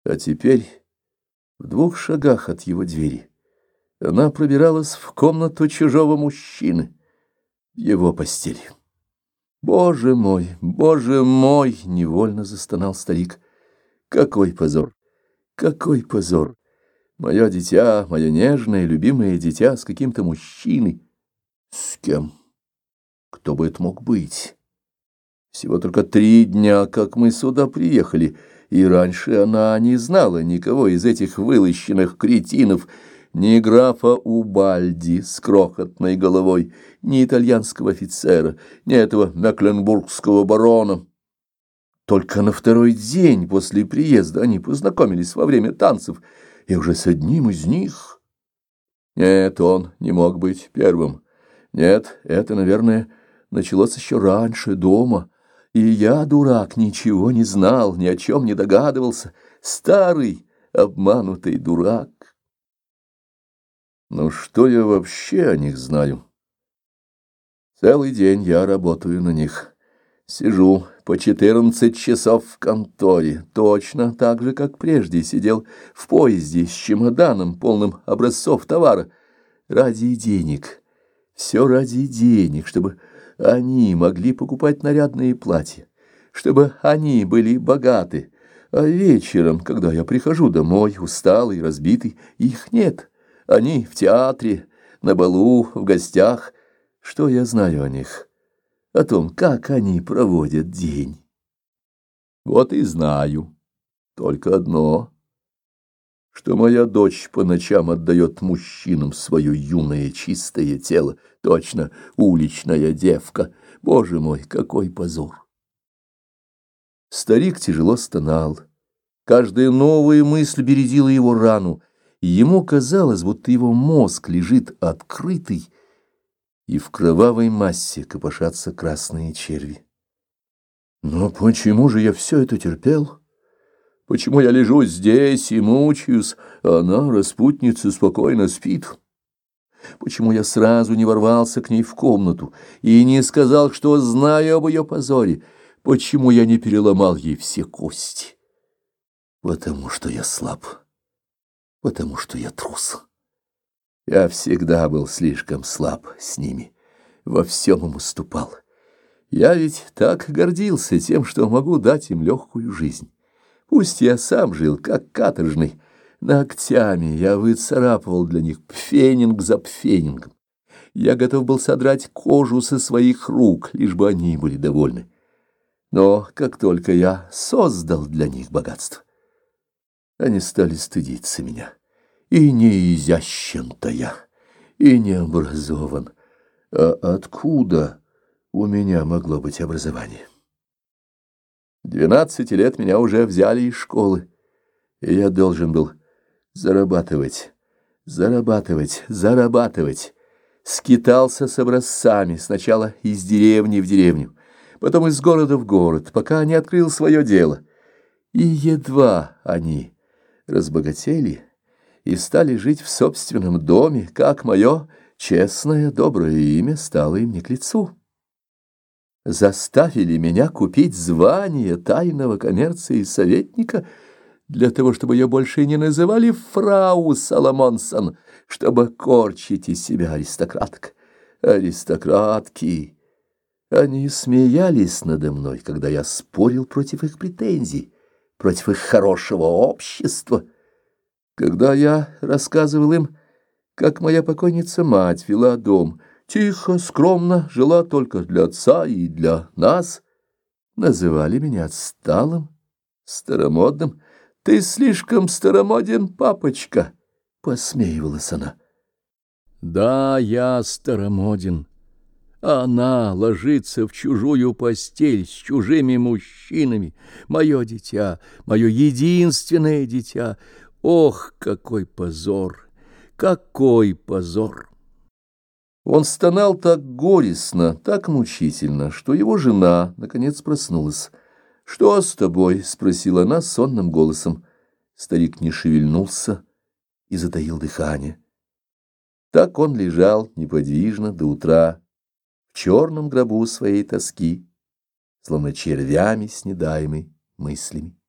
А теперь, в 2 шагах от его двери, она пробиралась в комнату чужого мужчины, в его постели. Боже мой!» — невольно застонал старик. «Какой позор! Какой позор! Мое дитя, мое нежное, любимое дитя с каким-то мужчиной. С кем? Кто бы это мог быть? Всего только 3 дня, как мы сюда приехали, и раньше она не знала никого из этих вылощенных кретинов, ни графа Убальди с крохотной головой, ни итальянского офицера, ни этого мекленбургского барона. Только на 2-й день после приезда они познакомились во время танцев, и уже с одним из них... Нет, он не мог быть первым. Нет, это, наверное, началось еще раньше, дома. И я, дурак, ничего не знал, ни о чем не догадывался. Старый, обманутый дурак. Ну что я вообще о них знаю? Целый день я работаю на них. Сижу по 14 часов в конторе, точно так же, как прежде сидел в поезде с чемоданом, полным образцов товара. Ради денег, все ради денег, чтобы они могли покупать нарядные платья, чтобы они были богаты. А вечером, когда я прихожу домой, усталый, разбитый, их нет. Они в театре, на балу, в гостях. Что я знаю о них? О том, как они проводят день. Вот и знаю только одно, что моя дочь по ночам отдает мужчинам свое юное чистое тело, точно уличная девка. Боже мой, какой позор! Старик тяжело стонал. Каждая новая мысль бередила его рану, и ему казалось, будто его мозг лежит открытый, и в кровавой массе копошатся красные черви. Но почему же я все это терпел? Почему я лежу здесь и мучаюсь, а она, распутница, спокойно спит? Почему я сразу не ворвался к ней в комнату и не сказал, что знаю об ее позоре? Почему я не переломал ей все кости? Потому что я слаб, потому что я трус. Я всегда был слишком слаб с ними, во всем им уступал. Я ведь так гордился тем, что могу дать им легкую жизнь. Пусть я сам жил, как каторжный, ногтями я выцарапывал для них пфенинг за пфенингом. Я готов был содрать кожу со своих рук, лишь бы они были довольны. Но как только я создал для них богатство, они стали стыдиться меня. И не изящен-то я, и не образован. А откуда у меня могло быть образование? 12 лет меня уже взяли из школы, и я должен был зарабатывать. Скитался с образцами, сначала из деревни в деревню, потом из города в город, пока не открыл свое дело. И едва они разбогатели и стали жить в собственном доме, как мое честное, доброе имя стало им не к лицу. Заставили меня купить звание тайного коммерции советника для того, чтобы ее больше не называли фрау Соломонсон, чтобы корчить из себя аристократок. Аристократки! Они смеялись надо мной, когда я спорил против их претензий, против их хорошего общества. Когда я рассказывал им, как моя покойница-мать вела дом, тихо, скромно, жила только для отца и для нас, называли меня отсталым, старомодным. «Ты слишком старомоден, папочка», — посмеивалась она. Да, я старомоден. Она ложится в чужую постель с чужими мужчинами. Мое дитя, мое единственное дитя. Ох, какой позор! Какой позор! Он стонал так горестно, так мучительно, что его жена наконец проснулась. «Что с тобой?» — спросила она сонным голосом. Старик не шевельнулся и затаил дыхание. Так он лежал неподвижно до утра, в черном гробу своей тоски, словно червями снедаемый мыслями.